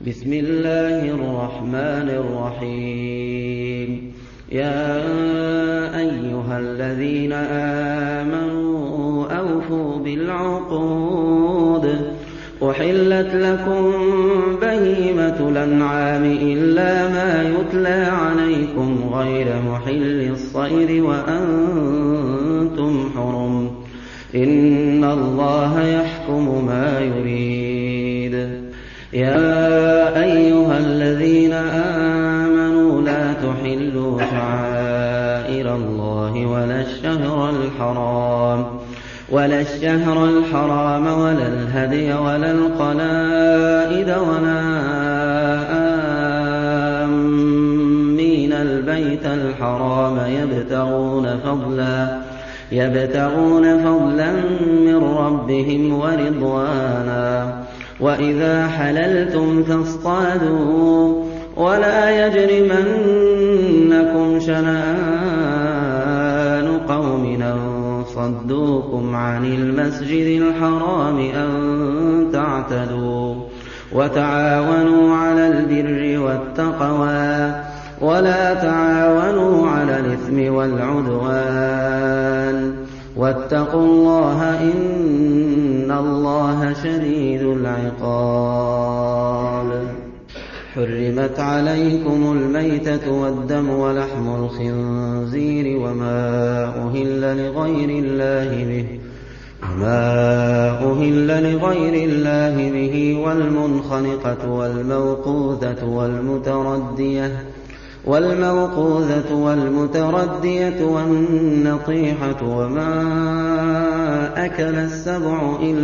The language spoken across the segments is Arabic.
بسم الله الرحمن الرحيم. يا أيها الذين آمنوا أوفوا بالعقود. أحلت لكم بهيمة الأنعام إلا ما يتلى عليكم غير محل الصيد وأنتم حرم. إن الله يحكم ما يريد. يا أيها الذين آمنوا لا تحلوا شعائر الله ولا الشهر الحرام ولا الهدي ولا القلائد ولا آمين البيت الحرام يبتغون فضلا من ربهم ورضوانا. وإذا حللتم فاصطادوا ولا يجرمنكم شنآن قوم أن صدوكم عن المسجد الحرام أن تعتدوا. وتعاونوا على البر والتقوى ولا تعاونوا على الإثم والعدوان. واتقوا الله إن الله شديد العقاب. حرمت عليكم الميتة والدم ولحم الخنزير وما أهل لغير الله به والمنخنقة والموقوذة والنطيحة وما أكل السبع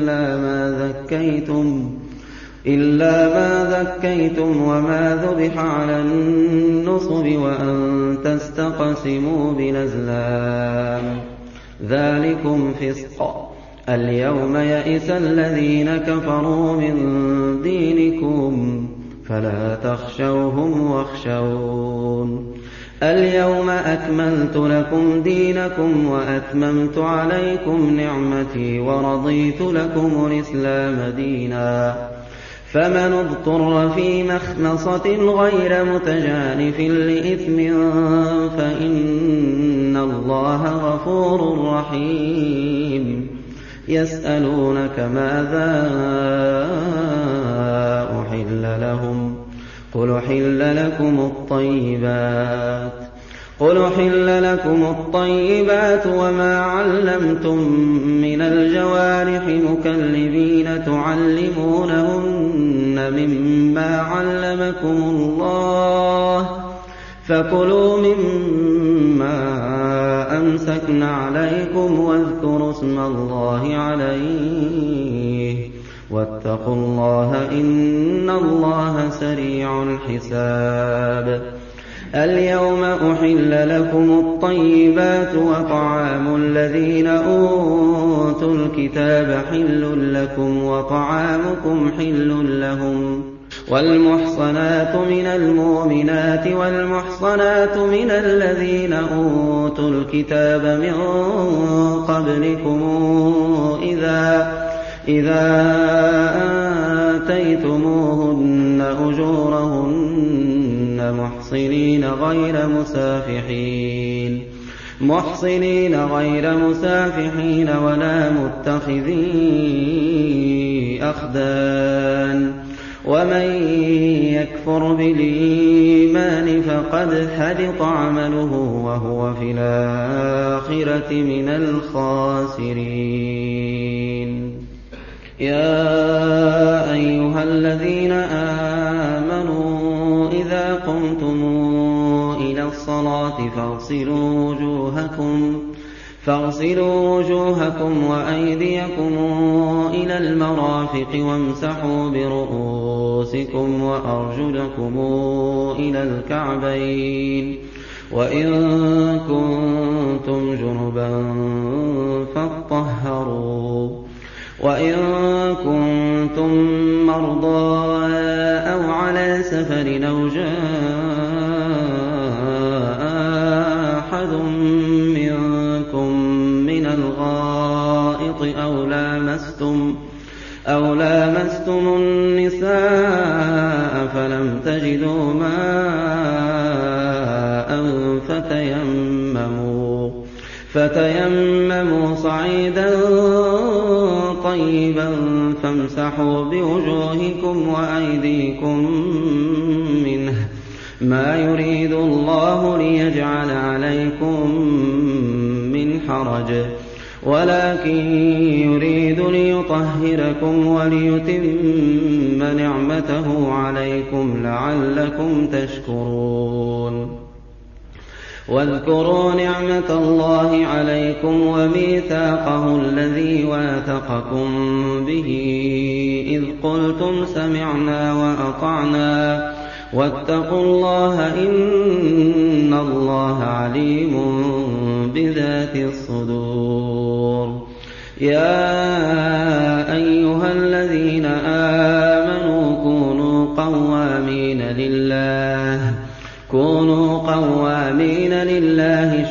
إلا ما ذكيتم وما ذبح على النصب وأن تستقسموا بالأزلام ذلكم فسق. اليوم يئس الذين كفروا من دينكم فلا تخشوهم واخشون. اليوم أكملت لكم دينكم وأتممت عليكم نعمتي ورضيت لكم الإسلام دينا. فمن اضطر في مخمصة غير متجانف لإثم فإن الله غفور رحيم. يسألونك ماذا أحل لهم قل أحل لكم الطيبات وما علمتم من الجوارح مكلبين تعلمونهن مما علمكم الله فكلوا مما أمسكن عليكم واذكروا اسم الله عليه واتقوا الله إن الله سريع الحساب. اليوم أحل لكم الطيبات وطعام الذين أوتوا الكتاب حل لكم وطعامكم حل لهم. والمحصنات من المؤمنات والمحصنات من الذين أوتوا الكتاب من قبلكم إذا آتيتموهن أجورهن محصنين غير مسافحين ولا متخذي أخدان. ومن يكفر بالإيمان فقد حبط عمله وهو في الآخرة من الخاسرين. يا أيها الذين آمنوا إذا قمتم إلى الصلاة فاغسلوا وجوهكم وأيديكم إلى المرافق وامسحوا برؤوسكم وأرجلكم إلى الكعبين. وإن كنتم جنبا فاطهروا. وإن كنتم مرضى أو على سفر أو جاء أحد منكم من الغائط أو لامستم النساء فلم تجدوا ماء فتيمموا صعيدا طيبا فامسحوا بوجوهكم وأيديكم منه، ما يريد الله ليجعل عليكم من حرج، ولكن يريد ليطهركم وليتم نعمته عليكم لعلكم تشكرون. واذكروا نعمة الله عليكم وميثاقه الذي واثقكم به إذ قلتم سمعنا وأطعنا واتقوا الله إن الله عليم بذات الصدور. يا أيها الذين آمنوا كونوا قوامين لله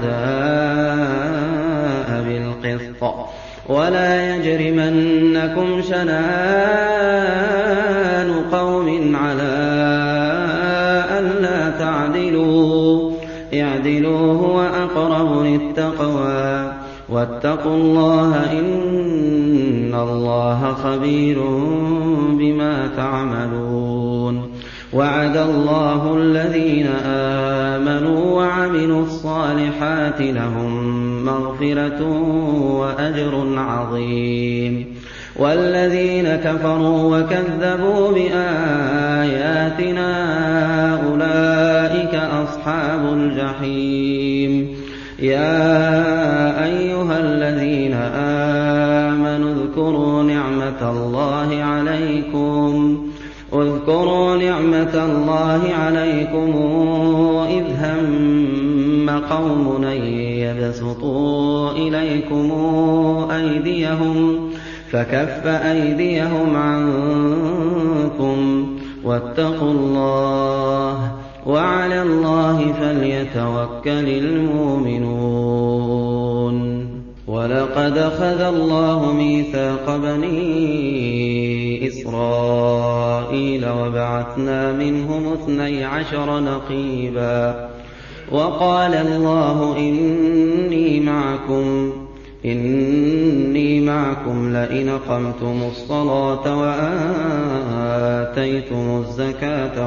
شهداء بالقسط، ولا يجرمنكم شنآن قوم على ألا تعدلوا، اعدلوا هو أقرب للتقوى، واتقوا الله إن الله خبير بما تعملون. وعد الله الذين آمنوا وعملوا الصالحات لهم مغفرة وأجر عظيم، والذين كفروا وكذبوا بآياتنا أولئك أصحاب الجحيم. يا أيها الذين آمنوا اذكروا نعمة الله عليكم إذ هم قوم أن يبسطوا إليكم أيديهم فكف أيديهم عنكم، واتقوا الله وعلى الله فليتوكل المؤمنون. ولقد أخذ الله ميثاق بني إسرائيل وبعثنا منهم 12 نقيبا، وقال الله إني معكم لئن أقمتم الصلاة وآتيتم الزكاة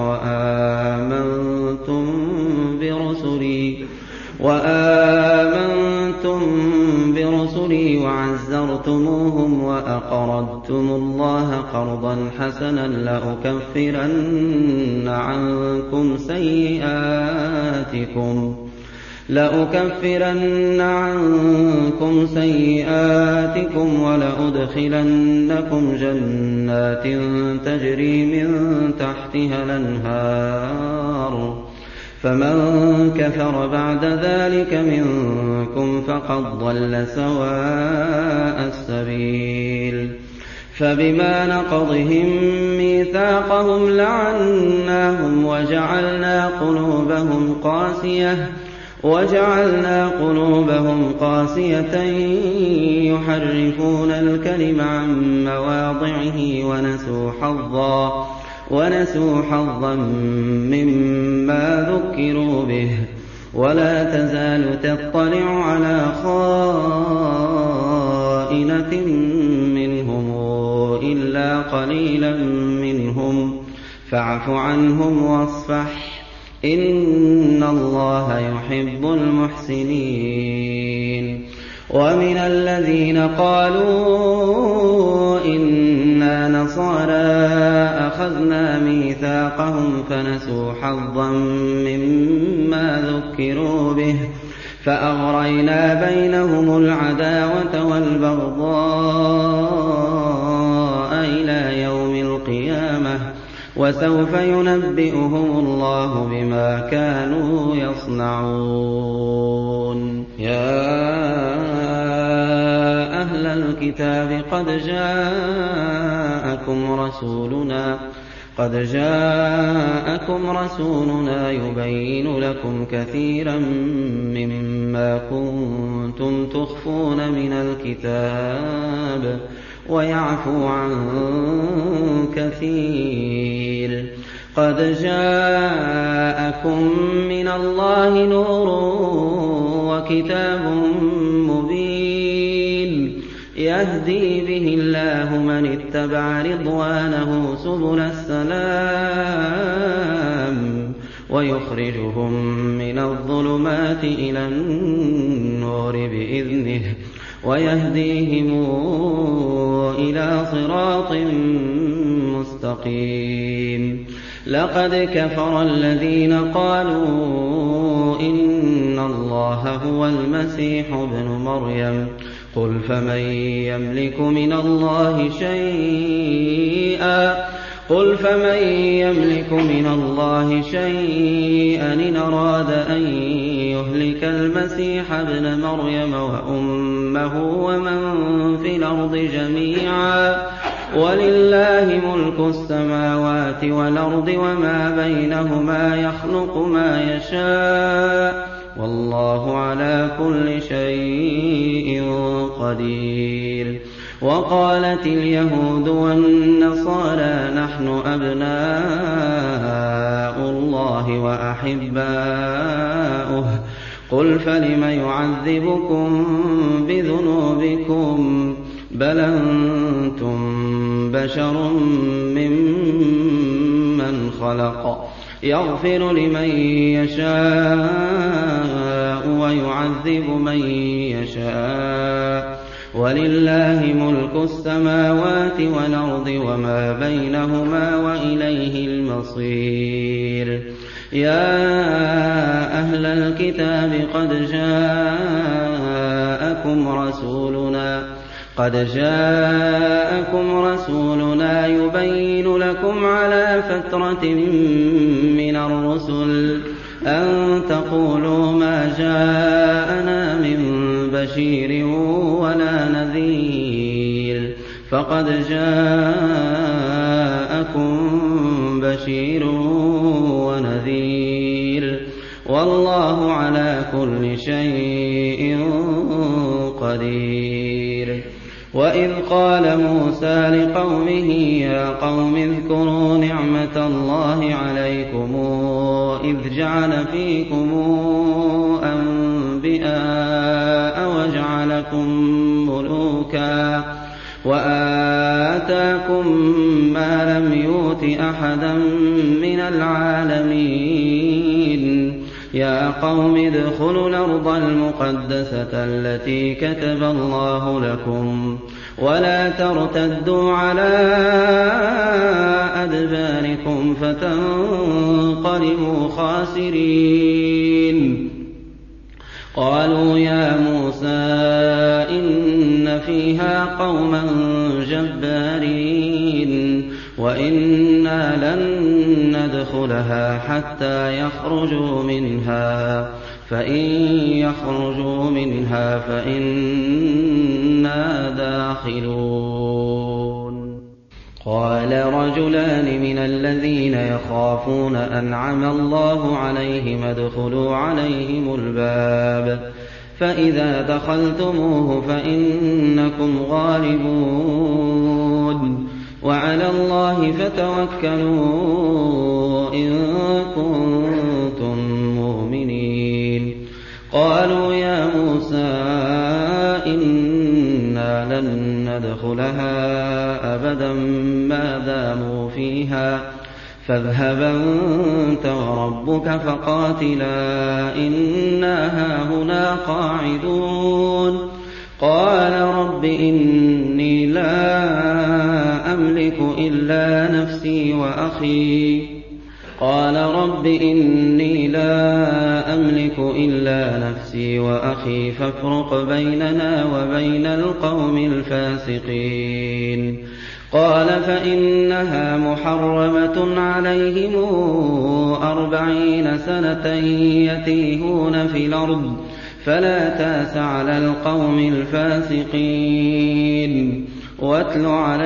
وآمنتم برسلي وعزرتموهم وأقرضتم الله قرضا حسنا لأكفرن عنكم سيئاتكم ولأدخلنكم جنات تجري من تحتها الأنهار، فمن كفر بعد ذلك منكم فقد ضل سواء السبيل. فبما نقضهم ميثاقهم لعناهم وجعلنا قلوبهم قاسية يحرفون الكلم عن مواضعه ونسوا حظا مما ذكروا به، ولا تزال تطلع على خائنة منهم إلا قليلا منهم، فاعف عنهم واصفح إن الله يحب المحسنين. ومن الذين قالوا إنا نصارى أخذنا ميثاقهم فنسوا حظا مما ذكروا به فأغرينا بينهم العداوة والبغضاء إلى يوم القيامة، وسوف ينبئهم الله بما كانوا يصنعون. يا أهل الكتاب قد جاءكم رسولنا يبين لكم كثيرا مما كنتم تخفون من الكتاب ويعفو عن كثير. قَدْ جَاءَكُم مِّنَ اللَّهِ نُورٌ وَكِتَابٌ مُّبِينٌ يَهْدِي بِهِ اللَّهُ مَنِ اتَّبَعَ رِضْوَانَهُ سُبُلَ السَّلَامِ وَيُخْرِجُهُم مِّنَ الظُّلُمَاتِ إِلَى النُّورِ بِإِذْنِهِ وَيَهْدِيهِمْ إِلَىٰ صِرَاطٍ مُّسْتَقِيمٍ لَقَدْ كَفَرَ الَّذِينَ قَالُوا إِنَّ اللَّهَ هُوَ المسيح ابْنُ مَرْيَمَ قُلْ فَمَن يَمْلِكُ مِنَ اللَّهِ شَيْئًا إِنْ أَرَادَ أَن يُهْلِكَ الْمَسِيحَ ابْنَ مَرْيَمَ وَأُمَّهُ وَمَن في الْأَرْضِ جَمِيعًا وَلِلَّهِ مُلْكُ السَّمَاوَاتِ وَالْأَرْضِ وَمَا بَيْنَهُمَا يَخْلُقُ مَا يَشَاءُ وَاللَّهُ عَلَىٰ كُلِّ شَيْءٍ قَدِيرٌ وَقَالَتِ الْيَهُودُ وَالنَّصَارَىٰ نَحْنُ أَبْنَاءُ اللَّهِ وَأَحِبَّاؤُهُ قُلْ فَلِمَ يُعَذِّبُكُم بِذُنُوبِكُم بَلْ أَنتُم بَشَرٌ مِّمَّنْ خَلَقَ يَغْفِرُ لِمَن يَشَاءُ وَيُعَذِّبُ مَن يَشَاءُ وَلِلَّهِ مُلْكُ السَّمَاوَاتِ وَالْأَرْضِ وَمَا بَيْنَهُمَا وَإِلَيْهِ الْمَصِيرُ يَا أَهْلَ الْكِتَابِ قَدْ جَاءَكُمْ رَسُولُنَا يُبَيِّنُ لَكُمْ عَلَىٰ فَتْرَةٍ مِّنَ الرُّسُلِ أَن تَقُولُوا مَا جَاءَنَا مِن بَشِيرٍ وَلَا نَذِيرٍ فَقَدْ جَاءَكُم بَشِيرٌ وَنَذِيرٌ وَاللَّهُ عَلَىٰ كُلِّ شَيْءٍ قَدِيرٌ وَإِذْ قَالَ مُوسَىٰ لِقَوْمِهِ يَا قَوْمِ اذْكُرُوا نِعْمَةَ اللَّهِ عَلَيْكُمْ إِذْ جَعَلَ فِيكُمْ أَنبِيَاءَ وَجَعَلَكُم مُّلُوكًا وَآتَاكُم مَّا لَمْ يُؤْتِ أَحَدًا مِّنَ الْعَالَمِينَ يَا قَوْمِ ادْخُلُوا الْأَرْضَ الْمُقَدَّسَةَ الَّتِي كَتَبَ اللَّهُ لَكُمْ وَلَا تَرْتَدُّوا عَلَىٰ أَدْبَارِكُمْ فَتَنقَلِبُوا خَاسِرِينَ قَالُوا يَا مُوسَىٰ إِنَّ فِيهَا قَوْمًا جَبَّارِينَ وَإِنَّا لَن نَّدْخُلَهَا حَتَّىٰ يَخْرُجُوا مِنْهَا فَإِن يَخْرُجُوا مِنْهَا فَإِنَّا دَاخِلُونَ قَالَ رَجُلَانِ مِنَ الَّذِينَ يَخَافُونَ أَنْعَمَ اللَّهُ عَلَيْهِمُ ادْخُلُوا عَلَيْهِمُ الْبَابَ فَإِذَا دَخَلْتُمُوهُ فَإِنَّكُمْ غَالِبُونَ وَعَلَى اللَّهِ فَتَوَكَّلُوا إِن كُنتُم مُّؤْمِنِينَ قَالُوا يَا مُوسَىٰ إِنَّا لَن نَّدْخُلَهَا أَبَدًا مَّا دَامُوا فِيهَا فَاذْهَبْ أَنتَ وَرَبُّكَ فَقَاتِلَا إِنَّا هَاهُنَا قَاعِدُونَ قَالَ رَبِّ إِنِّي لَا أَمْلِكُ إِلَّا نَفْسِي وَأَخِي فَافْرُقْ بَيْنَنَا وَبَيْنَ الْقَوْمِ الْفَاسِقِينَ قَالَ فَإِنَّهَا مُحَرَّمَةٌ عَلَيْهِمْ 40 سَنَةً يَتِيهُونَ فِي الْأَرْضِ فَلَا تَأْسَ عَلَى الْقَوْمِ الْفَاسِقِينَ وَاتْلُ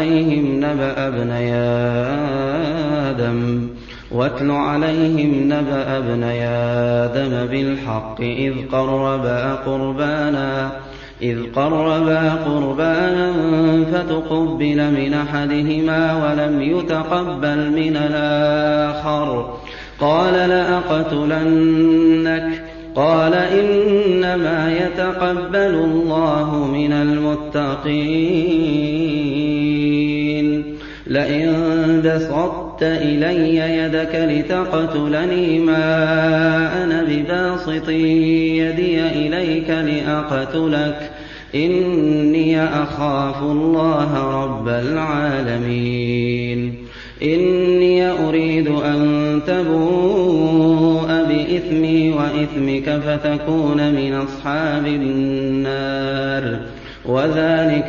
عَلَيْهِمْ نَبَأَ ابْنَيْ آدَمَ بِالْحَقِّ إِذْ قَرَّبَا إذ قربا قربانا فتقبل من أحدهما ولم يتقبل من الآخر قال لأقتلنك قال إنما يتقبل الله من المتقين لئن بسطت إلي يدك لتقتلني ما أنا بباسط يدي إليك لأقتلك إني أخاف الله رب العالمين إني أريد أن تبوء بإثمي وإثمك فتكون من أصحاب النار وذلك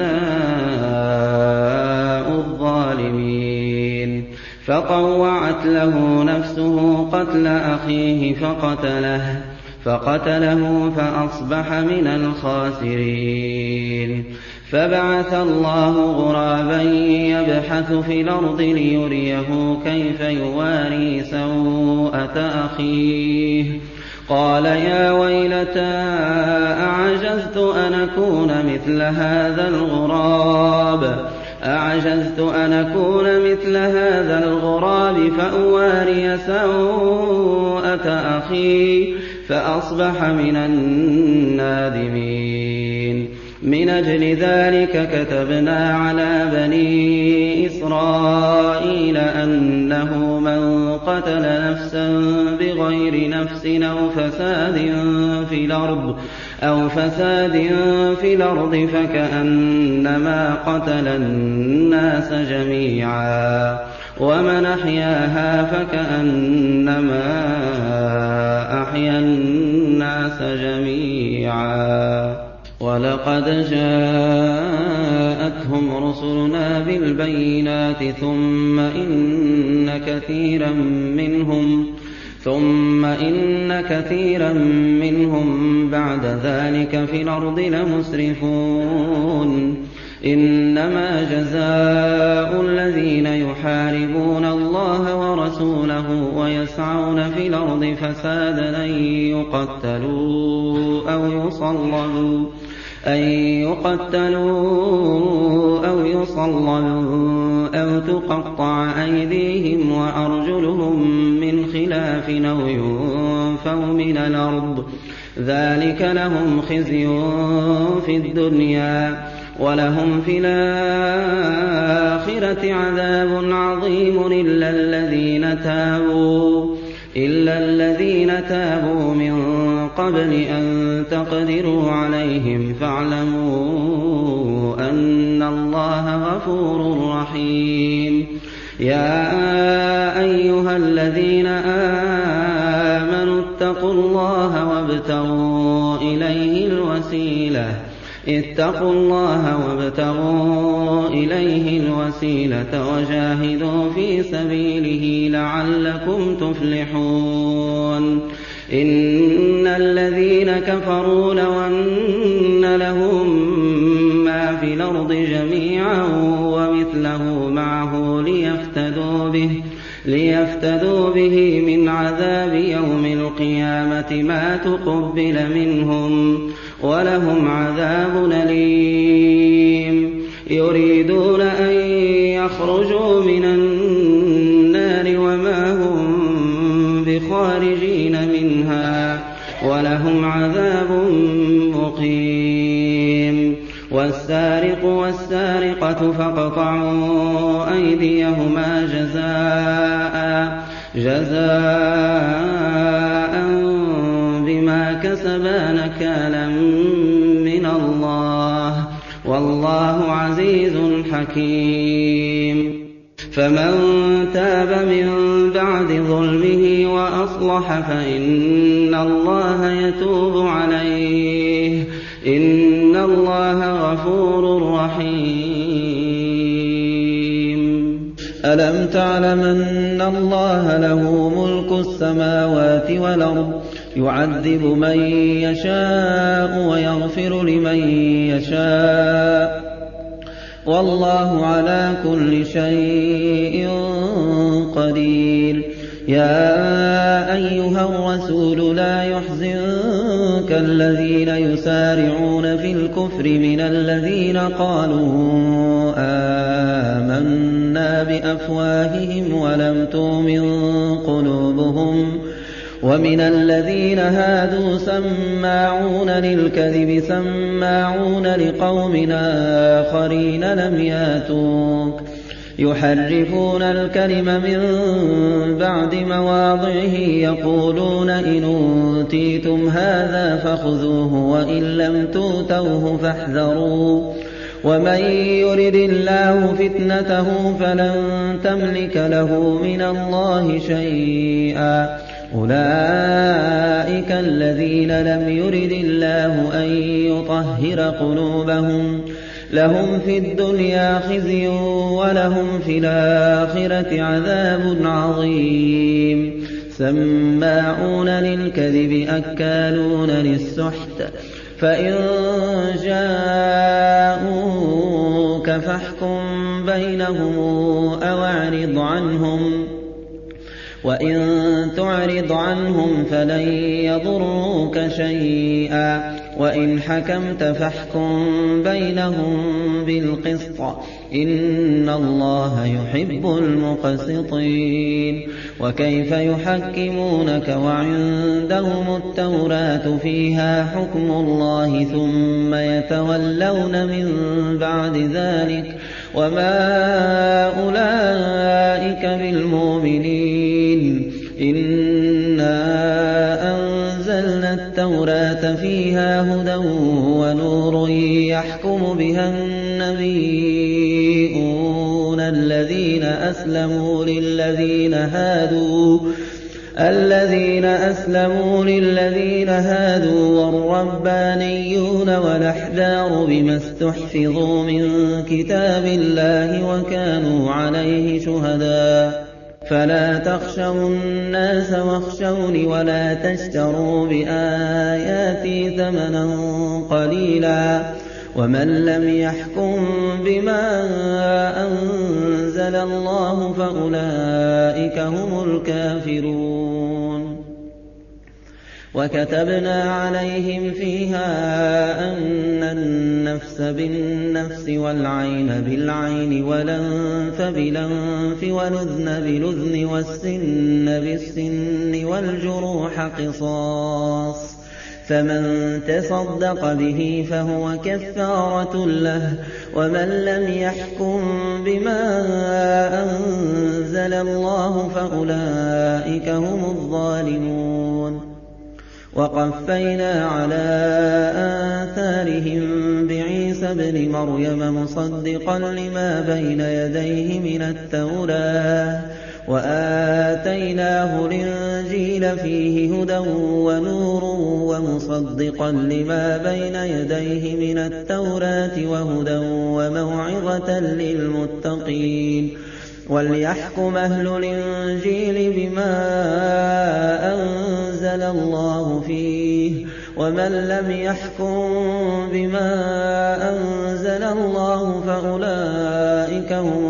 جزاء الظالمين فطوعت له نفسه قتل أخيه فقتله فأصبح من الخاسرين فبعث الله غرابا يبحث في الأرض ليريه كيف يواري سوءة أخيه قال يا ويلتى أعجزت أن أكون مثل هذا الغراب فأواري سوءة أخي فأصبح من النادمين من أجل ذلك كتبنا على بني إسرائيل أنه من قتل نفسا بغير نفس أو فساد في الأرض فكأنما قتل الناس جميعا ومن أحياها فكأنما أحيا الناس جميعا ولقد جاءتهم رسلنا بالبينات ثم إن كثيرا منهم بعد ذلك في الأرض لمسرفون إنما جزاء الذين يحاربون الله ورسوله ويسعون في الأرض فسادا أن يقتلوا أو يصلبوا أو تقطع أيديهم وأرجلهم من خلاف أو ينفوا من الأرض ذلك لهم خزي في الدنيا ولهم في الآخرة عذاب عظيم إلا الذين تابوا من قبل أن تقدروا عليهم فاعلموا أن الله غفور رحيم يا أيها الذين آمنوا اتقوا الله وابتغوا إليه الوسيلة وجاهدوا في سبيله لعلكم تفلحون إن الذين كفروا لو أن لهم ما في الأرض جميعا ومثله معه ليفتدوا به من عذاب يوم القيامة ما تقبل منهم ولهم عذاب أليم يريدون أن يخرجوا من النار وما هم بخارجين منها ولهم عذاب مقيم والسارق والسارقة فاقطعوا أيديهما جزاء بما كسبا نكالا من الله والله عزيز حكيم فمن تاب من بعد ظلمه وأصلح فإن الله يتوب عليه إن الله غفور رحيم ألم تعلم أن الله له ملك السماوات والأرض يعذب من يشاء ويغفر لمن يشاء والله على كل شيء قدير يَا أَيُّهَا الرَّسُولُ لَا يَحْزُنكَ الَّذِينَ يُسَارِعُونَ فِي الْكُفْرِ مِنَ الَّذِينَ قَالُوا آمَنَّا بِأَفْوَاهِهِمْ وَلَمْ تُؤْمِن قُلُوبُهُمْ وَمِنَ الَّذِينَ هَادُوا سَمَّاعُونَ لِلْكَذِبِ سَمَّاعُونَ لِقَوْمٍ آخَرِينَ لَمْ يَأْتُوكَ يُحَرِّفُونَ الْكَلِمَ مِن بَعْدِ مَوَاضِعِهِ يَقُولُونَ إِنْ أُوتِيتُمْ هَٰذَا فَخُذُوهُ وَإِن لَّمْ تُؤْتَوْهُ فاحْذَرُوا وَمَن يُرِدِ اللَّهُ فِتْنَتَهُ فَلَن تَمْلِكَ لَهُ مِنَ اللَّهِ شَيْئًا أُولَٰئِكَ الَّذِينَ لَمْ يُرِدِ اللَّهُ أَن يُطَهِّرَ قُلُوبَهُمْ لَهُمْ فِي الدُّنْيَا خِزْيٌ وَلَهُمْ فِي الْآخِرَةِ عَذَابٌ عَظِيمٌ سَمَّاعُونَ لِلْكَذِبِ أَكَّالُونَ لِلسُّحْتِ فَإِن جَاءُوكَ فَاحْكُم بَيْنَهُمْ أَوْ أَعْرِضْ عَنْهُمْ وَإِن تُعْرِضْ عَنْهُمْ فَلَن يَضُرُّوكَ شَيْئًا وَإِنْ حَكَمْتَ فَاحْكُم بَيْنَهُم بِالْقِسْطِ ۚ إِنَّ اللَّهَ يُحِبُّ الْمُقْسِطِينَ وَكَيْفَ يُحَكِّمُونَكَ وَعِندَهُمُ التَّوْرَاةُ فِيهَا حُكْمُ اللَّهِ ثُمَّ يَتَوَلَّوْنَ مِن بَعْدِ ذَٰلِكَ وَمَا أُولَٰئِكَ بِالْمُؤْمِنِينَ إِنَّا أَنزَلْنَا التَّوْرَاةَ فِيهَا هُدًى وَنُورٌ يَحْكُمُ بِهَا النَّبِيُّونَ الَّذِينَ أَسْلَمُوا لِلَّذِينَ هَادُوا وَالرَّبَّانِيُّونَ وَالْأَحْبَارُ بِمَا اسْتُحْفِظُوا مِن كِتَابِ اللَّهِ وَكَانُوا عَلَيْهِ شُهَدَاءَ فَلَا تَخْشَوُا النَّاسَ وَاخْشَوْنِ وَلَا تَشْتَرُوا بِآيَاتِي ثَمَنًا قَلِيلًا وَمَن لَّمْ يَحْكُم بِمَا أَنزَلَ اللَّهُ فَأُولَٰئِكَ هُمُ الْكَافِرُونَ وَكَتَبْنَا عَلَيْهِمْ فِيهَا أَنَّ النَّفْسَ بِالنَّفْسِ وَالْعَيْنَ بِالْعَيْنِ وَالْأَنفَ بِالْأَنفِ وَالْأُذُنَ بِالْأُذُنِ وَالسِّنَّ بِالسِّنِّ وَالْجُرُوحَ قِصَاصٌ فَمَن تَصَدَّقَ بِهِ فَهُوَ كَفَّارَةٌ لَّهُ وَمَن لَّمْ يَحْكُم بِمَا أَنزَلَ اللَّهُ فَأُولَٰئِكَ هُمُ الظَّالِمُونَ وَقَفَّيْنَا عَلَىٰ آثَارِهِم بِعِيسَى ابْنِ مَرْيَمَ مُصَدِّقًا لِّمَا بَيْنَ يَدَيْهِ مِنَ التَّوْرَاةِ وَآتَيْنَاهُ الْإِنجِيلَ فِيهِ هُدًى وَنُورٌ وَمُصَدِّقًا لِّمَا بَيْنَ يَدَيْهِ مِنَ التَّوْرَاةِ وَهُدًى وَمَوْعِظَةً لِّلْمُتَّقِينَ وَلْيَحْكُمْ أَهْلُ الْإِنجِيلِ بِمَا أَنزَلَ اللَّهُ فِيهِ وَمَن لَّمْ يَحْكُم بِمَا أَنزَلَ اللَّهُ فَأُولَٰئِكَ هُمُ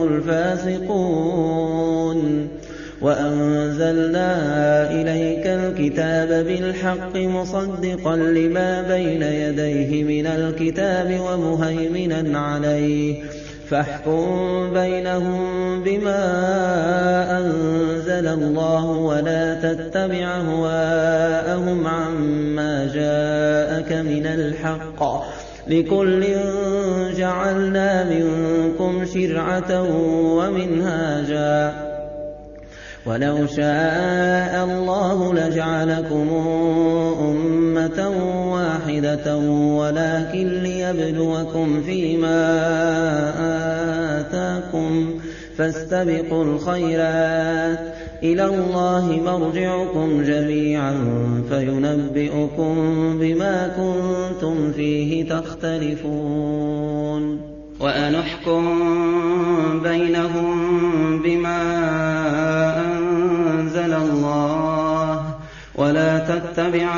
الْفَاسِقُونَ وَأَنزَلْنَا إِلَيْكَ الْكِتَابَ بِالْحَقِّ مُصَدِّقًا لِّمَا بَيْنَ يَدَيْهِ مِنَ الْكِتَابِ وَمُهَيْمِنًا عَلَيْهِ فَاحْكُم بَيْنَهُم بِمَا أَنزَلَ اللَّهُ وَلَا تَتَّبِعْ أَهْوَاءَهُمْ عَمَّا جَاءَكَ مِنَ الْحَقِّ ۚ لِكُلٍّ جَعَلْنَا مِنكُمْ شِرْعَةً وَمِنْهَاجًا ۚ وَلَوْ شَاءَ اللَّهُ لَجَعَلَكُمْ أُمَّةً وَاحِدَةً وَلَٰكِن لِّيَبْلُوَكُمْ فِيمَا آتَاكُمْ ۖ فَاسْتَبِقُوا الْخَيْرَاتِ ۚ إِلَى اللَّهِ مَرْجِعُكُمْ جَمِيعًا فَيُنَبِّئُكُم بِمَا كُنتُمْ فِيهِ تَخْتَلِفُونَ وَأَنِ احْكُم بَيْنَهُم بِمَا أَنزَلَ اللَّهُ وَلَا تَتَّبِعْ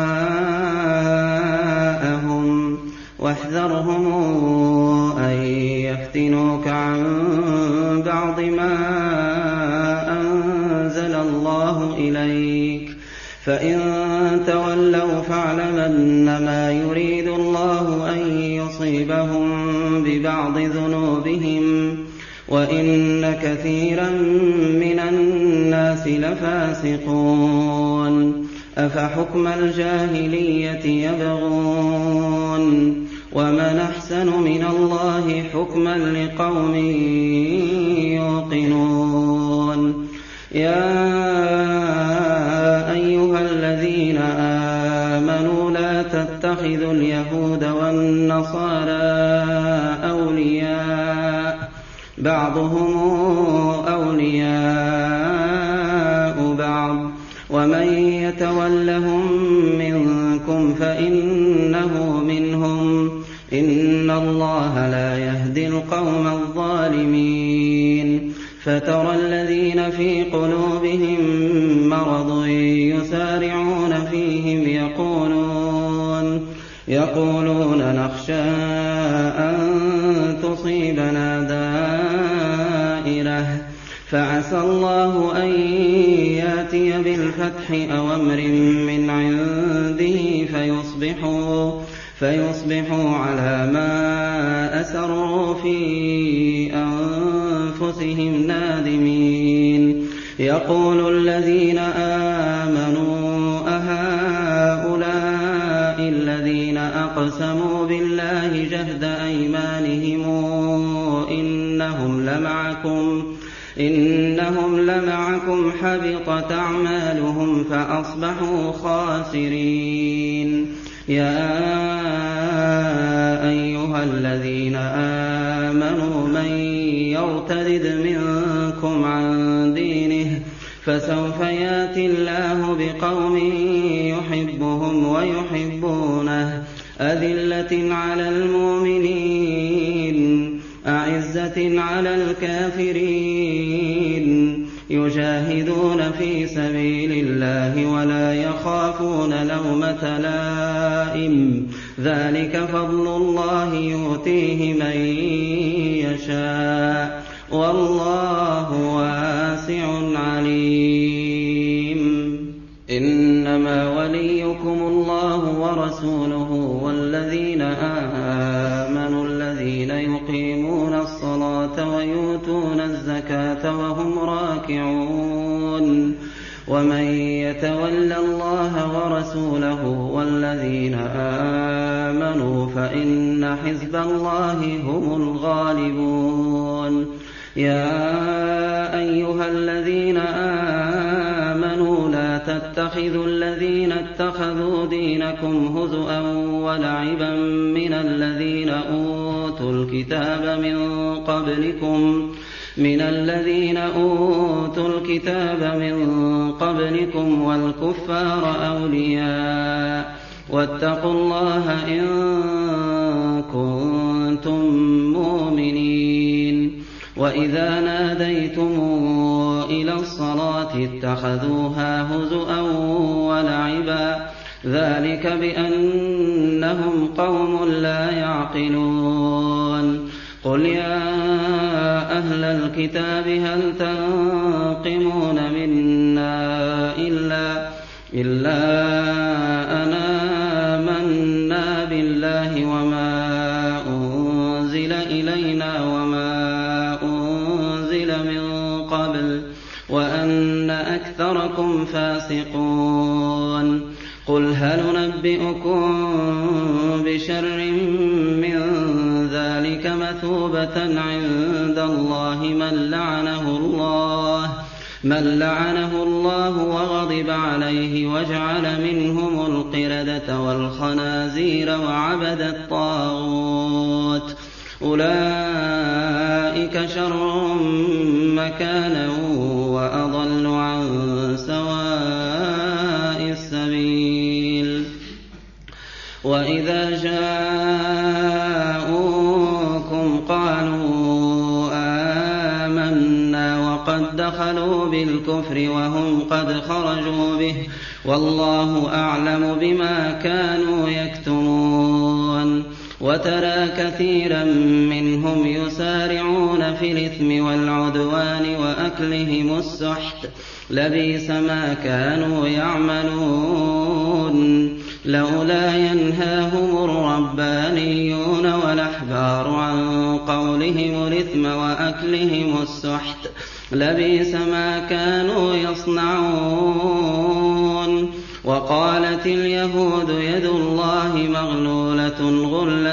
أَهْوَاءَهُمْ وَاحْذَرْهُمْ أَن يَفْتِنُوكَ عَن بَعْضِ مَا أَنزَلَ اللَّهُ الله إليك فإن تولوا فاعلم أنما يريد الله أن يصيبهم ببعض ذنوبهم وإن كثيرا من الناس لفاسقون أفحكم الجاهلية يبغون ومن أحسن من الله حكما لقوم يوقنون يا أيها الذين آمنوا لا تتخذوا اليهود والنصارى أولياء بعضهم أولياء بعض ومن يتولهم منكم فإنه منهم إن الله لا يهدي القوم الظالمين فترى الذين في قلوبهم مرض يسارعون فيهم يقولون نخشى أن تصيبنا دائرة فعسى الله أن ياتي بالفتح أو أمر من عنده فيصبحوا على ما أسروا في أنفسهم نادمين يقول الذين آمنوا أهؤلاء الذين أقسموا بالله جهد أيمانهم إنهم لمعكم حبطت أعمالهم فأصبحوا خاسرين يا أيها الذين آمنوا من يرتد منكم عن دينه فسوف يأتي الله بقوم يحبهم ويحبونه أذلة على المؤمنين أعزة على الكافرين يجاهدون في سبيل الله ولا يخافون لومة لائم ذلك فضل الله يؤتيه من يشاء والله واسع عليم إنما وليكم الله ورسوله والذين آمنوا الذين يقيمون الصلاة ويؤتون الزكاة وهم راكعون ومن يتول الله ورسوله والذين آمنوا فإن حزب الله هم الغالبون يا أيها الذين آمنوا لا تتخذوا الذين اتخذوا دينكم هزؤا ولعبا من الذين أوتوا الكتاب من قبلكم والكفار أولياء واتقوا الله إن كنتم مؤمنين وإذا ناديتم إلى الصلاة اتخذوها هزؤا ولعبا ذلك بأنهم قوم لا يعقلون قل يا أهل الكتاب هل تنقمون منا إلا أن آمنا بالله وما أنزل إلينا وما أنزل من قبل وأن أكثركم فاسقون قل هل ننبئكم بشر من ذلك مثوبة عند الله من لعنه الله وغضب عليه وجعل منهم القردة والخنازير وعبد الطاغوت أولئك شر مكانا وأضل عن سواء السبيل وإذا جاءوكم قالوا آمنا وقد دخلوا بالكفر وهم قد خرجوا به والله أعلم بما كانوا يكتمون وترى كثيرا منهم يسارعون في الإثم والعدوان وأكلهم السحت لبئس ما كانوا يعملون لولا ينهاهم الربانيون والأحبار عن قولهم الإثم وأكلهم السحت لبئس ما كانوا يصنعون وقالت اليهود يد الله مغلولة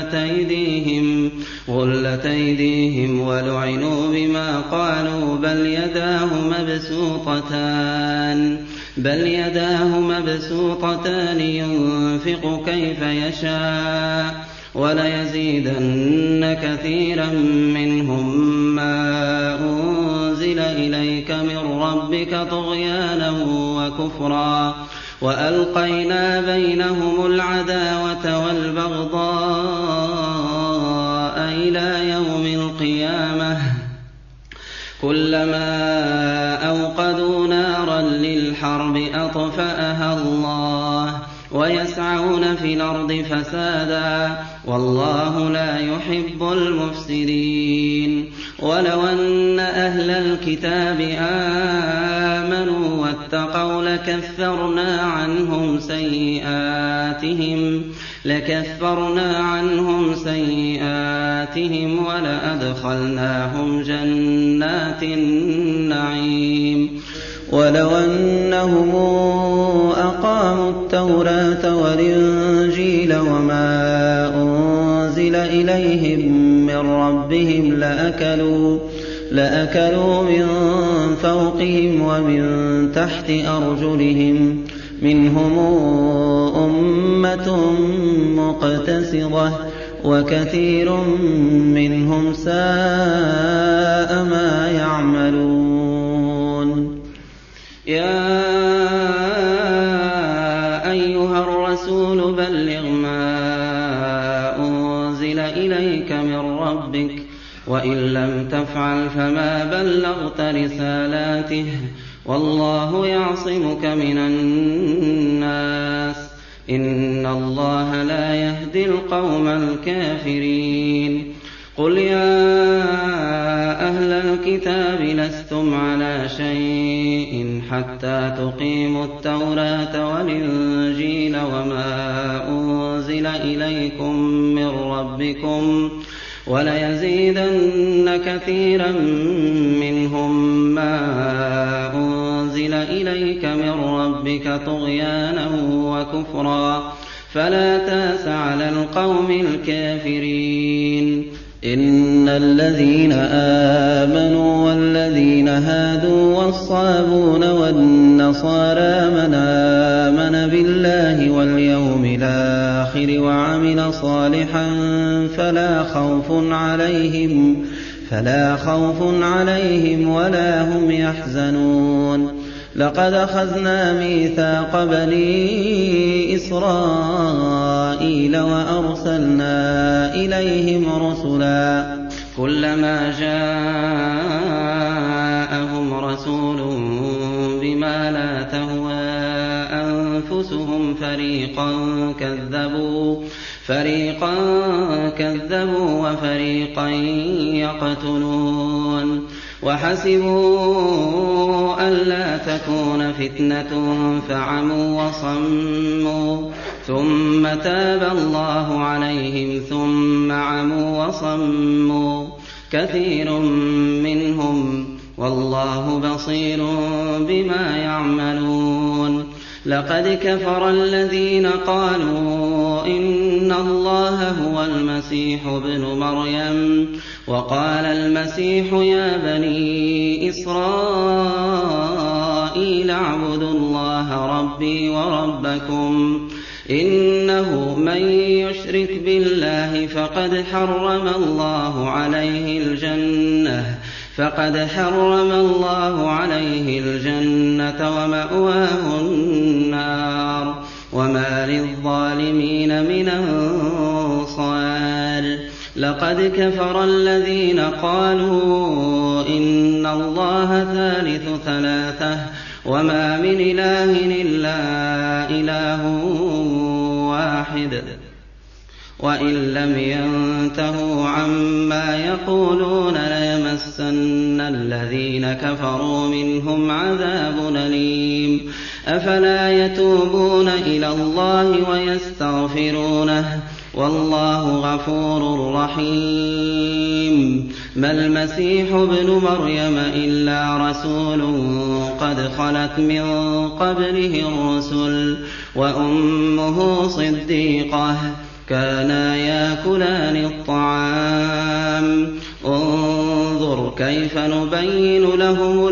غلت أيديهم ولعنوا بما قالوا بل يداه مبسوطتان ينفق كيف يشاء وليزيدن كثيرا منهم ما أنزل إليك من ربك طغيانا وكفرا وألقينا بينهم العداوة والبغضاء إلى يوم القيامة كلما أوقدوا نارا للحرب أطفأها الله ويسعون في الأرض فسادا والله لا يحب المفسدين ولو أن أهل الكتاب آمنوا واتقوا لكفرنا عنهم سيئاتهم ولأدخلناهم جنات النعيم ولو أنهم أقاموا التوراة والإنجيل وما أنزل إليهم من ربهم لأكلوا من فوقهم ومن تحت أرجلهم منهم أمة مقتصدة وكثير منهم ساء ما يعملون يا أيها الرسول بلغ ما أنزل إليك من ربك وإن لم تفعل فما بلغت رسالاته والله يعصمك من الناس إن الله لا يهدي القوم الكافرين قل يا أهل الكتاب لستم على شيء حتى تقيموا التوراة والإنجيل وما أنزل إليكم من ربكم وليزيدن كثيرا منهم ما أنزل إليك من ربك طغيانا وكفرا فلا تأس على القوم الكافرين إن الذين آمنوا والذين هادوا والصابون والنصارى من آمن بالله واليوم الآخر وعمل صالحا فلا خوف عليهم ولا هم يحزنون لقد أخذنا ميثاق بني إسرائيل وأرسلنا إليهم رسلا كلما جاءهم رسول بما لا تهوى أنفسهم فريقا كذبوا وفريقا يقتلون وحسبوا ألا تكون فتنة فعموا وصموا ثم تاب الله عليهم ثم عموا وصموا كثير منهم والله بصير بما يعملون لقد كفر الذين قالوا إن الله هو المسيح ابن مريم وقال المسيح يا بني إسرائيل اعبدوا الله ربي وربكم إنه من يشرك بالله فقد حرم الله عليه الجنة ومأواه النار وما للظالمين من أنصار لقد كفر الذين قالوا إن الله ثالث ثلاثة وما من إله إلا إله واحد وإن لم ينتهوا عما يقولون ليمسن الذين كفروا منهم عذاب أليم أفلا يتوبون إلى الله ويستغفرونه والله غفور رحيم ما المسيح ابن مريم إلا رسول قد خلت من قبله الرسل وأمه صديقة كانا ياكلان الطعام انظر كيف نبين لهم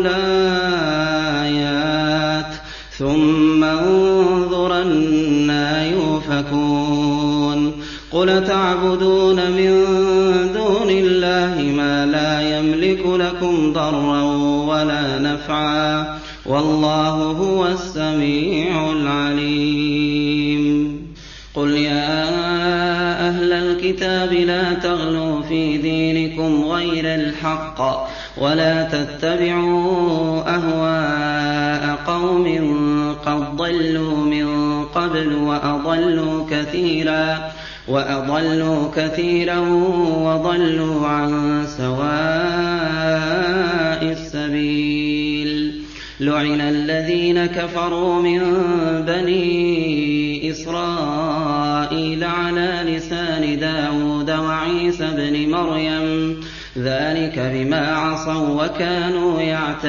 الآيات ثم انظر أنى يؤفكون قل تعبدون من دون الله ما لا يملك لكم ضرا ولا نفعا والله هو السميع العليم قل يا أهل الكتاب لا تغلوا في دينكم غير الحق ولا تتبعوا أهواء قوم قد ضلوا من قبل وأضلوا كثيرا وضلوا عن سواء السبيل لعن الذين كفروا من بني إسرائيل على لسان داود وعيسى بن مريم ذلك بما عصوا وكانوا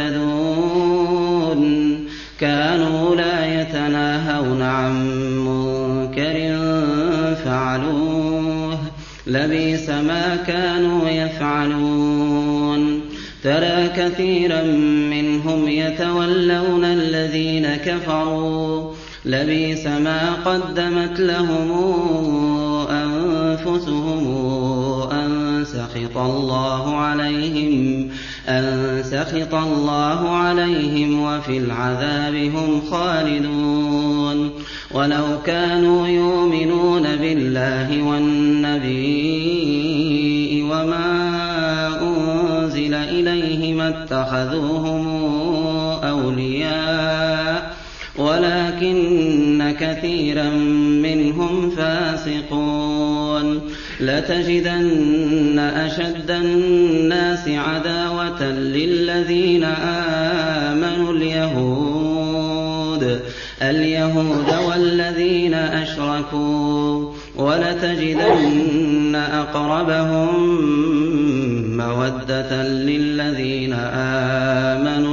يعتدون كانوا لا يتناهون عن منكر فعلوه لبئس ما كانوا يفعلون ترى كثيرا منهم يتولون الذين كفروا لبئس ما قدمت لهم أنفسهم أن سخط الله عليهم وفي العذاب هم خالدون ولو كانوا يؤمنون بالله والنبي وما أنزل إليه ما اتخذوهم أولياء ولكن كثيرا منهم فاسقون لتجدن أشد الناس عداوة للذين آمنوا اليهود والذين أشركوا ولتجدن أقربهم مودة للذين آمنوا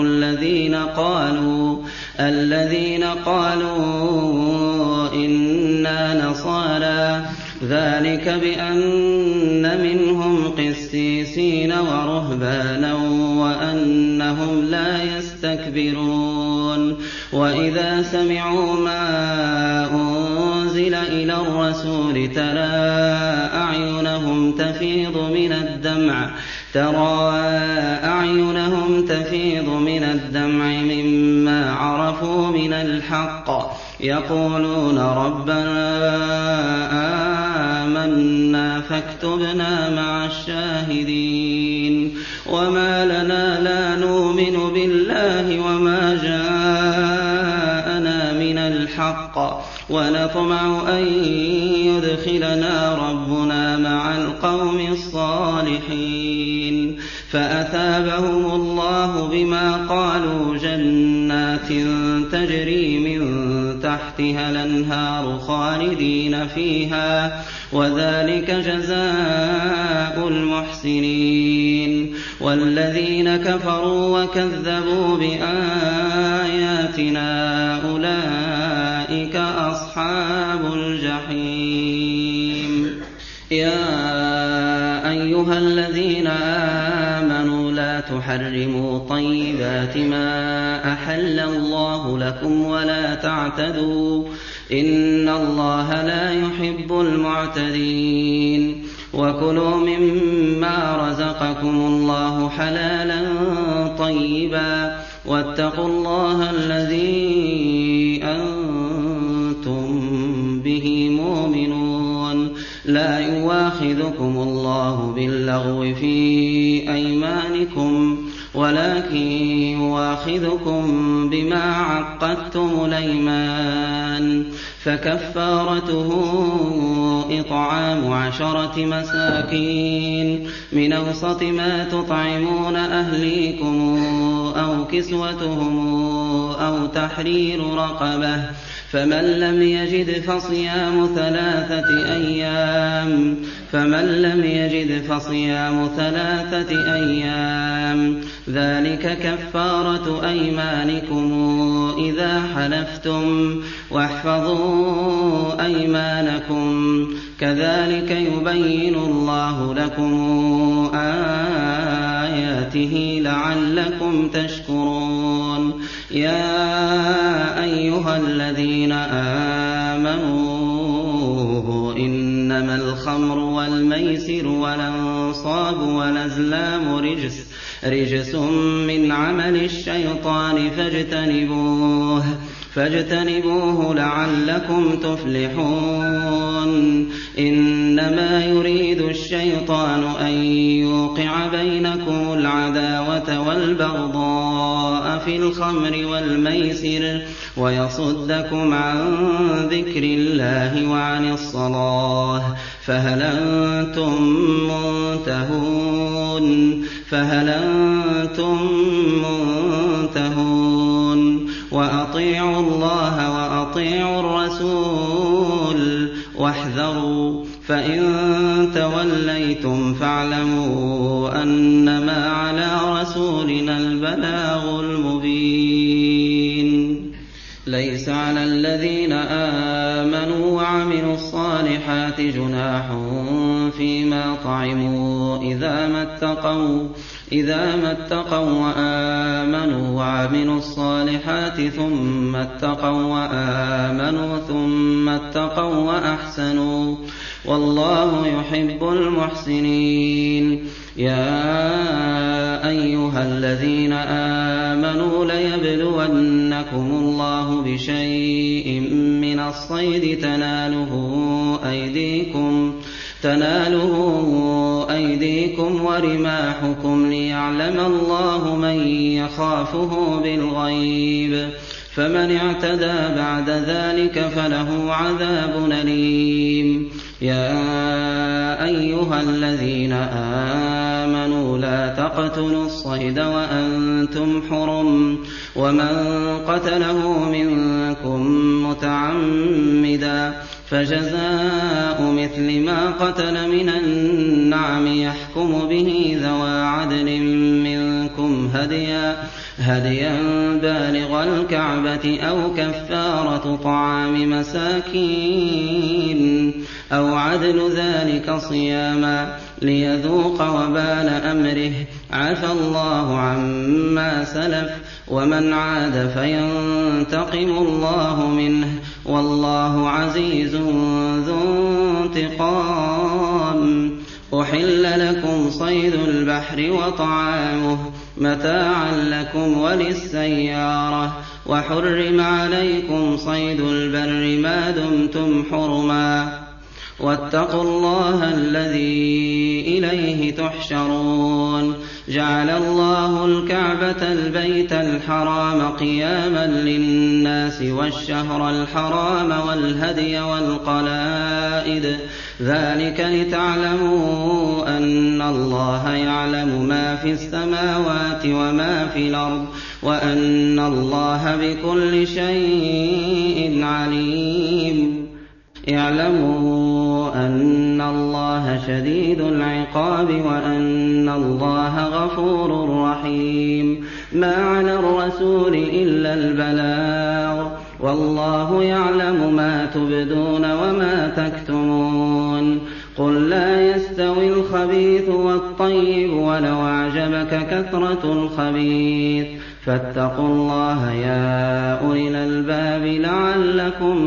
الذين قالوا إنا نصارى ذلك بأن منهم قسيسين ورهبانا وأنهم لا يستكبرون وإذا سمعوا ما أنزل إلى الرسول ترى أعينهم تفيض من الدمع مما عرفوا من الحق يقولون ربنا آمنا فاكتبنا مع الشاهدين وما لنا لا نؤمن بالله وما جاءنا من الحق ونطمع أن يدخلنا ربنا مع القوم الصالحين فأثابهم الله بما قالوا جنات تجري من تحتها الأنهار خالدين فيها وذلك جزاء المحسنين والذين كفروا وكذبوا بآياتنا أولئك أصحاب الجحيم يا أيها الذين آمنوا لا تحرموا طيبات ما أحل الله لكم ولا تعتدوا إن الله لا يحب المعتدين وكلوا مما رزقكم الله حلالا طيبا واتقوا الله الذي أنتم به مؤمنون لا يؤاخذكم الله باللغو في أيمانكم ولكن يؤاخذكم بما عقدتم عقدتم الأيمان فكفارته إطعام 10 مساكين من أوسط ما تطعمون أهليكم أو كسوتهم أو تحرير رقبة فمن لم يجد فصيام 3 أيام ذلك كفارة أيمانكم إذا حلفتم واحفظوا أيمانكم كذلك يبين الله لكم آياته لعلكم تشكرون يا أيها الذين آمنوا إنما الخمر والميسر والأنصاب والأزلام رجس من عمل الشيطان فاجتنبوه لعلكم تفلحون إنما يريد الشيطان أن يوقع بينكم العداوة والبغضاء في الخمر والميسر ويصدكم عن ذكر الله وعن الصلاة فهل أنتم منتهون وأطيعوا الله وأطيعوا الرسول واحذروا فإن توليتم فاعلموا أنما على رسولنا البلاغ المبين ليس على الذين آمنوا وعملوا الصالحات جناح فيما طعموا إذا ما اتقوا وآمنوا وعملوا الصالحات ثم اتقوا وآمنوا ثم اتقوا وأحسنوا والله يحب المحسنين يا أيها الذين آمنوا ليبلونكم الله بشيء من الصيد تناله أيديكم ورماحكم ليعلم الله من يخافه بالغيب فمن اعتدى بعد ذلك فله عذاب أليم يا أيها الذين آمنوا لا تقتلوا الصيد وأنتم حرم ومن قتله منكم متعمدا فجزاء مثل ما قتل من النعم يحكم به ذوى عدل منكم هديا بالغ الكعبة أو كفارة طعام مساكين أو عدل ذلك صياما ليذوق وبال أمره عفى الله عما سلف ومن عاد فينتقم الله منه والله عزيز ذو انتقام أحل لكم صيد البحر وطعامه متاعا لكم وللسيارة وحرم عليكم صيد البر ما دمتم حرما واتقوا الله الذي إليه تحشرون جعل الله الكعبة البيت الحرام قياما للناس والشهر الحرام والهدي والقلائد ذلك لتعلموا أن الله يعلم ما في السماوات وما في الأرض وأن الله بكل شيء عليم اعلموا أن الله شديد العقاب وأن الله غفور رحيم ما على الرسول إلا البلاغ والله يعلم ما تبدون وما تكتمون قل لا يستوي الخبيث والطيب ولو أعجبك كثرة الخبيث فاتقوا الله يا أولي الألباب لعلكم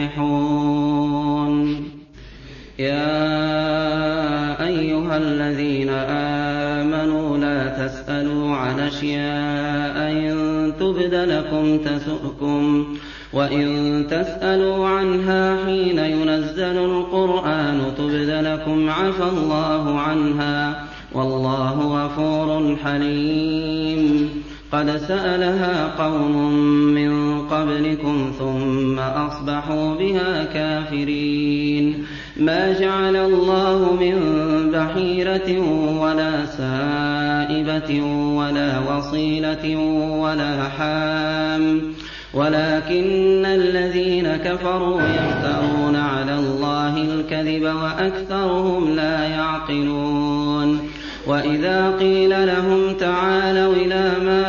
تفلحون يا أيها الذين آمنوا لا تسألوا عن أشياء إن تبد لكم تسؤكم وإن تسألوا عنها حين ينزل القرآن تبد لكم عفى الله عنها والله غفور حليم قد سألها قوم من قبلكم ثم أصبحوا بها كافرين ما جعل الله من بحيرة ولا سائبة ولا وصيلة ولا حام ولكن الذين كفروا يفترون على الله الكذب وأكثرهم لا يعقلون وإذا قيل لهم تعالوا إلى ما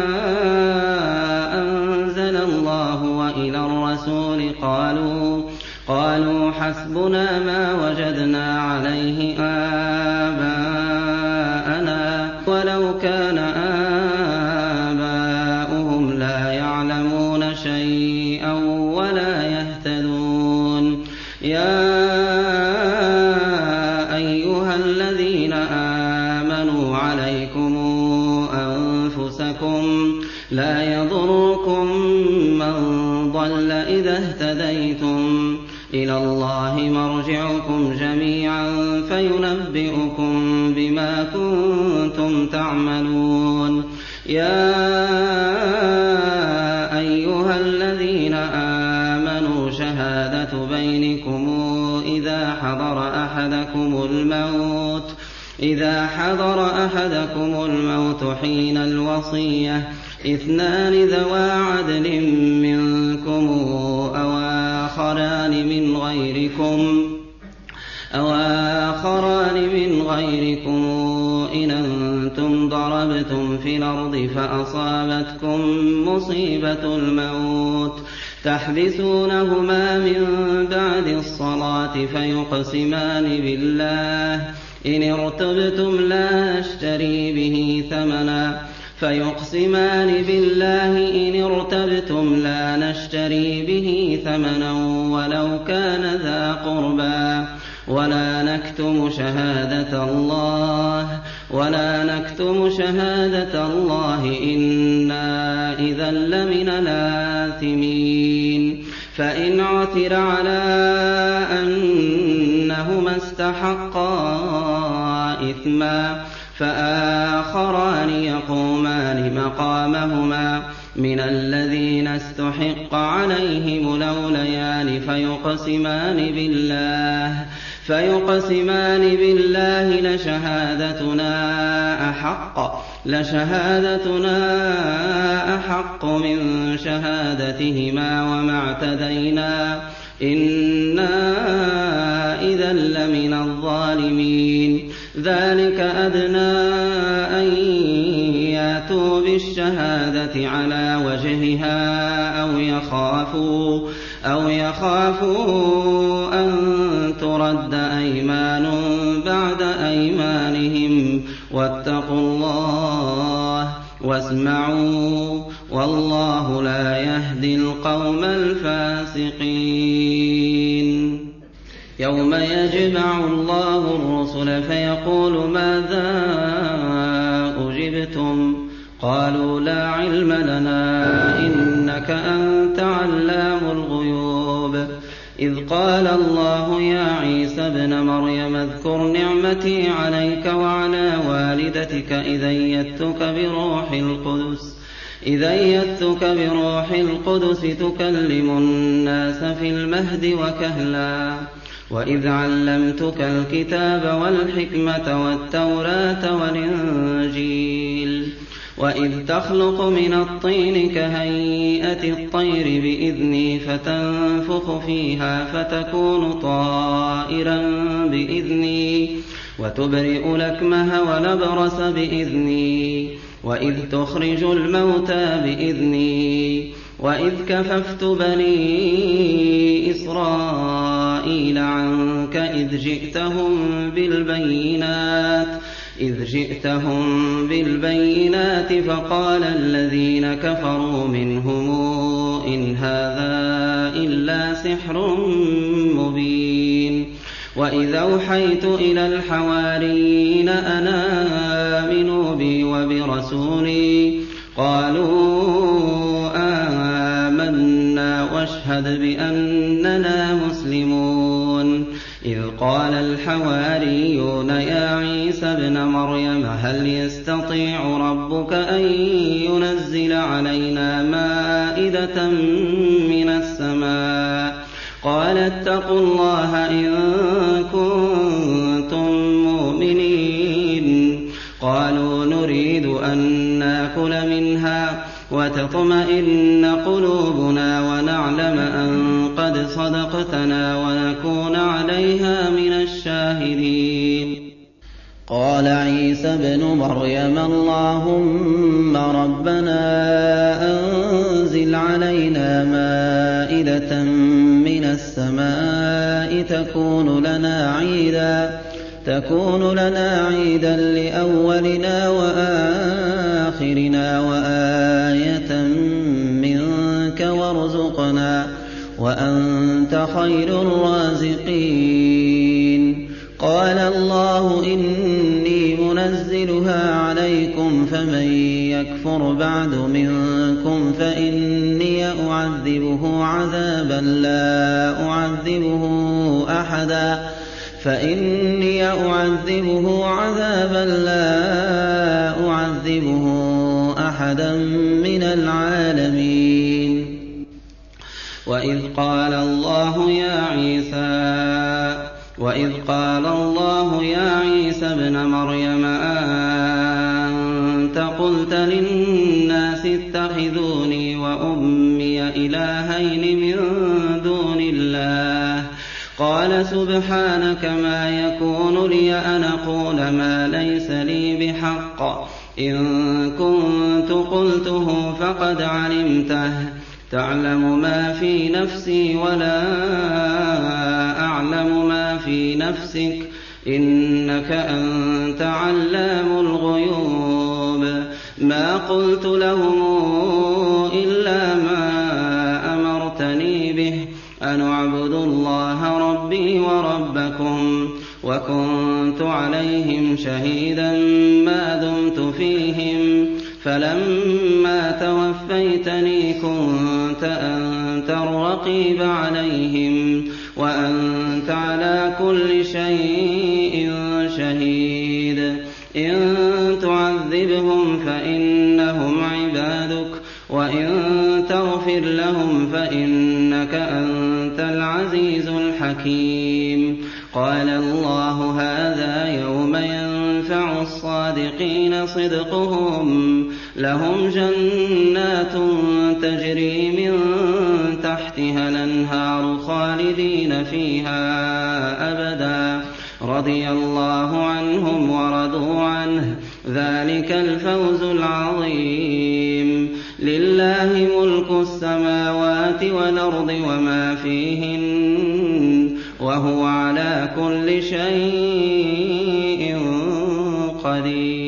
أنزل الله وإلى الرسول قالوا حسبنا ما وجدنا عليه آباءنا ولو كان آباؤهم لا يعلمون شيئا ولا يهتدون يا أيها الذين آمنوا عليكم أنفسكم لا يضركم من ضل إذا اهتديتم إلى الله مرجعكم جميعا فينبئكم بما كنتم تعملون يا أيها الذين آمنوا شهادة بينكم إذا حضر أحدكم الموت حين الوصية 2 ذوى عدل منكم أو آخران من غيركم إن أنتم ضربتم في الأرض فأصابتكم مصيبة الموت تحبسونهما من بعد الصلاة فيقسمان بالله إن ارتبتم لا نشتري به ثمنا ولو كان ذا قربى ولا نكتم شهادة الله إنا إذا لمن الآثمين فإن عثر على أنهما استحقا إثما فآخران يقومان مقامهما من الذين استحق عليهم الأوليان فيقسمان بالله لشهادتنا أحق من شهادتهما وما اعتدينا إنا إذا لمن الظالمين ذلك أدنى أن ياتوا بالشهادة على وجهها أو يخافوا أن ترد أيمان بعد أيمانهم واتقوا الله واسمعوا والله لا يهدي القوم الفاسقين يوم يجمع الله الرسل فيقول ماذا أجبتم قالوا لا علم لنا إنك أنت علام الغيوب إذ قال الله يا عيسى ابن مريم اذكر نعمتي عليك وعلى والدتك إذ أيدتك بروح القدس تكلم الناس في المهد وكهلا وإذ علمتك الكتاب والحكمة والتوراة والإنجيل وإذ تخلق من الطين كهيئة الطير بإذني فتنفخ فيها فتكون طائرا بإذني وتبرئ الأكمه والأبرص بإذني وإذ تخرج الموتى بإذني وإذ كففت بني إسرائيل عنك إذ جئتهم بالبينات فقال الذين كفروا منهم إن هذا إلا سحر مبين وإذ أوحيت إلى الحواريين أن آمنوا بي وبرسولي قالوا آمنا واشهد بأننا مسلمون إذ قال الحواريون يا عيسى ابْنَ مَرْيَمَ هل يستطيع ربك أن ينزل علينا مائدة من السماء قال اتقوا الله إن كنتم مؤمنين قالوا نريد أن ناكل منها وتطمئن قلوبنا ونعلم أن قد صدقتنا ونكون عليها من الشاهدين قال عيسى ابْنُ مَرْيَمَ اللهم ربنا أنزل علينا مائدة من السماء تكون لنا عيدا لأولنا وآخرنا وآية منك وارزقنا وأنت خير الرازقين قال الله إني منزلها عليكم فمن يكفر بعد منكم فإني أعذبه عذابا لا أعذبه أحدا من العالمين وإذ قال الله يا عيسى ابْنَ مَرْيَمَ أأنت قلت للناس اتخذوني وأمي إلهين من دون الله قال سبحانك ما يكون لي أن أقول ما ليس لي بحق إن كنت قلته فقد علمته تعلم ما في نفسي ولا أعلم ما في نفسك إنك أنت علام الغيوب ما قلت لهم إلا ما أمرتني به أن اعبدوا الله ربي وربكم وكنت عليهم شهيدا ما دمت فيهم فلما توفيتني كنت أنت الرقيب عليهم وأنت على كل شيء شهيد إن تعذبهم فإنهم عبادك وإن تغفر لهم فإنك أنت العزيز الحكيم قال الله هذا يوم ينفع الصادقين صدقهم لهم جنات تجري من تحتها الأنهار خالدين فيها أبدا رضي الله عنهم ورضوا عنه ذلك الفوز العظيم لله ملك السماوات والأرض وما فيهن وهو على كل شيء قدير